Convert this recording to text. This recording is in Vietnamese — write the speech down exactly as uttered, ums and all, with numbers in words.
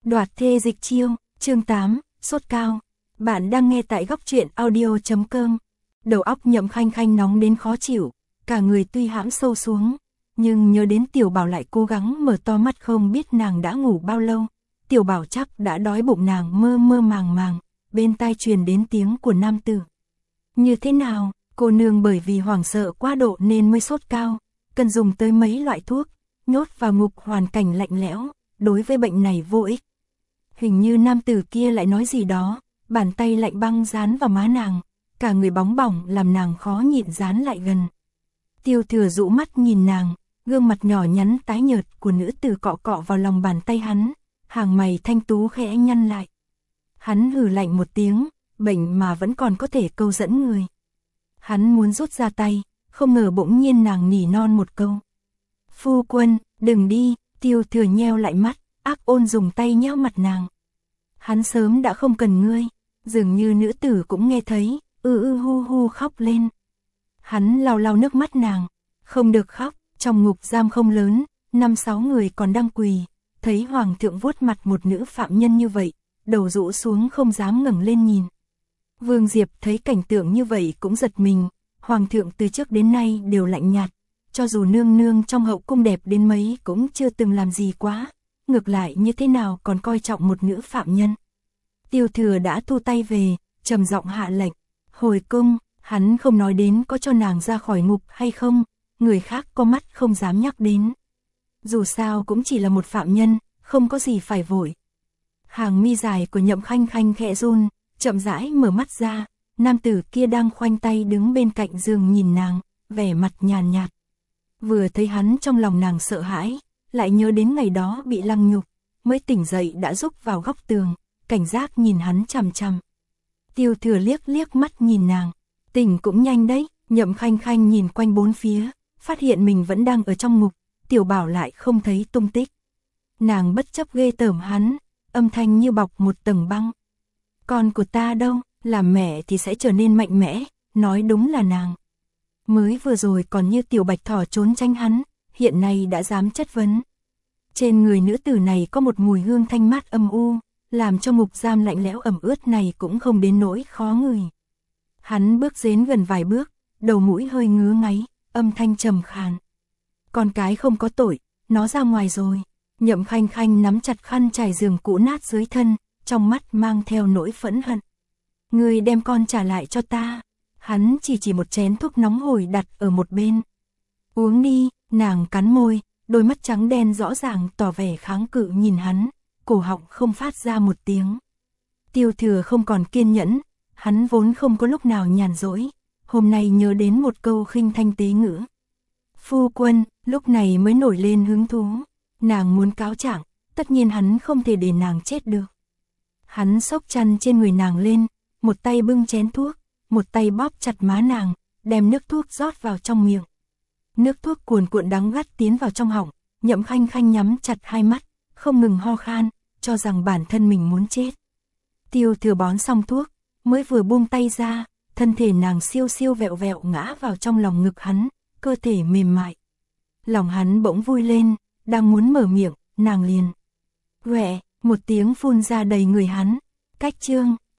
Đoạt thê dịch chiêu, chương tám, sốt cao. Bạn đang nghe tại góc truyện audio chấm com. Đầu óc Nhậm Khanh Khanh nóng đến khó chịu, cả người tuy hãm sâu xuống, nhưng nhớ đến Tiểu Bảo lại cố gắng mở to mắt không biết nàng đã ngủ bao lâu. Tiểu Bảo chắc đã đói bụng, nàng mơ mơ màng màng, bên tai truyền đến tiếng của nam tử. Như thế nào, cô nương bởi vì hoảng sợ quá độ nên mới sốt cao, cần dùng tới mấy loại thuốc, nhốt vào ngục hoàn cảnh lạnh lẽo, đối với bệnh này vô ích. Hình như nam tử kia lại nói gì đó, bàn tay lạnh băng dán vào má nàng, cả người bóng bỏng làm nàng khó nhịn dán lại gần. Tiêu Thừa dụ mắt nhìn nàng, gương mặt nhỏ nhắn tái nhợt của nữ tử cọ cọ vào lòng bàn tay hắn, hàng mày thanh tú khẽ nhăn lại. Hắn hừ lạnh một tiếng, bệnh mà vẫn còn có thể câu dẫn người. Hắn muốn rút ra tay, không ngờ bỗng nhiên nàng nỉ non một câu. Phu quân, đừng đi. Tiêu Thừa nheo lại mắt, ác ôn dùng tay nhéo mặt nàng. Hắn sớm đã không cần ngươi, dường như nữ tử cũng nghe thấy, ư ư hu hu khóc lên. Hắn lau lau nước mắt nàng, không được khóc, trong ngục giam không lớn, năm sáu người còn đang quỳ, thấy hoàng thượng vuốt mặt một nữ phạm nhân như vậy, đầu rũ xuống không dám ngẩng lên nhìn. Vương Diệp thấy cảnh tượng như vậy cũng giật mình, hoàng thượng từ trước đến nay đều lạnh nhạt, cho dù nương nương trong hậu cung đẹp đến mấy cũng chưa từng làm gì quá, ngược lại như thế nào còn coi trọng một nữ phạm nhân. Tiêu Thừa đã thu tay về, trầm giọng hạ lệnh, hồi cung. Hắn không nói đến có cho nàng ra khỏi ngục hay không, người khác có mắt không dám nhắc đến. Dù sao cũng chỉ là một phạm nhân, không có gì phải vội. Hàng mi dài của Nhậm Khanh Khanh khẽ run, chậm rãi mở mắt ra, nam tử kia đang khoanh tay đứng bên cạnh giường nhìn nàng, vẻ mặt nhàn nhạt. Vừa thấy hắn trong lòng nàng sợ hãi, lại nhớ đến ngày đó bị lăng nhục, mới tỉnh dậy đã rúc vào góc tường, cảnh giác nhìn hắn chằm chằm. Tiêu Thừa liếc liếc mắt nhìn nàng, tỉnh cũng nhanh đấy. Nhậm Khanh Khanh nhìn quanh bốn phía, phát hiện mình vẫn đang ở trong ngục, Tiểu Bảo lại không thấy tung tích. Nàng bất chấp ghê tởm hắn, âm thanh như bọc một tầng băng. Con của ta đâu, làm mẹ thì sẽ trở nên mạnh mẽ, nói đúng là nàng. Mới vừa rồi còn như tiểu bạch thỏ trốn tránh hắn, hiện nay đã dám chất vấn. Trên người nữ tử này có một mùi hương thanh mát âm u, làm cho ngục giam lạnh lẽo ẩm ướt này cũng không đến nỗi khó ngửi. Hắn bước đến gần vài bước, đầu mũi hơi ngứa ngáy, âm thanh trầm khàn. Con cái không có tội, nó ra ngoài rồi. Nhậm Khanh Khanh nắm chặt khăn trải giường cũ nát dưới thân, trong mắt mang theo nỗi phẫn hận. Ngươi đem con trả lại cho ta. Hắn chỉ chỉ một chén thuốc nóng hổi đặt ở một bên. Uống đi. Nàng cắn môi, đôi mắt trắng đen rõ ràng tỏ vẻ kháng cự nhìn hắn, cổ họng không phát ra một tiếng. Tiêu Thừa không còn kiên nhẫn, hắn vốn không có lúc nào nhàn rỗi, hôm nay nhớ đến một câu khinh thanh tế ngữ. Phu quân, lúc này mới nổi lên hứng thú, nàng muốn cáo trạng, tất nhiên hắn không thể để nàng chết được. Hắn xốc chăn trên người nàng lên, một tay bưng chén thuốc, một tay bóp chặt má nàng, đem nước thuốc rót vào trong miệng. Nước thuốc cuồn cuộn đắng gắt tiến vào trong họng, Nhậm Khanh Khanh nhắm chặt hai mắt, không ngừng ho khan, cho rằng bản thân mình muốn chết. Tiêu Thừa bón xong thuốc, mới vừa buông tay ra, thân thể nàng siêu siêu vẹo vẹo ngã vào trong lòng ngực hắn, cơ thể mềm mại. Lòng hắn bỗng vui lên, đang muốn mở miệng, nàng liền. Quẹ, một tiếng phun ra đầy người hắn. Cách chương,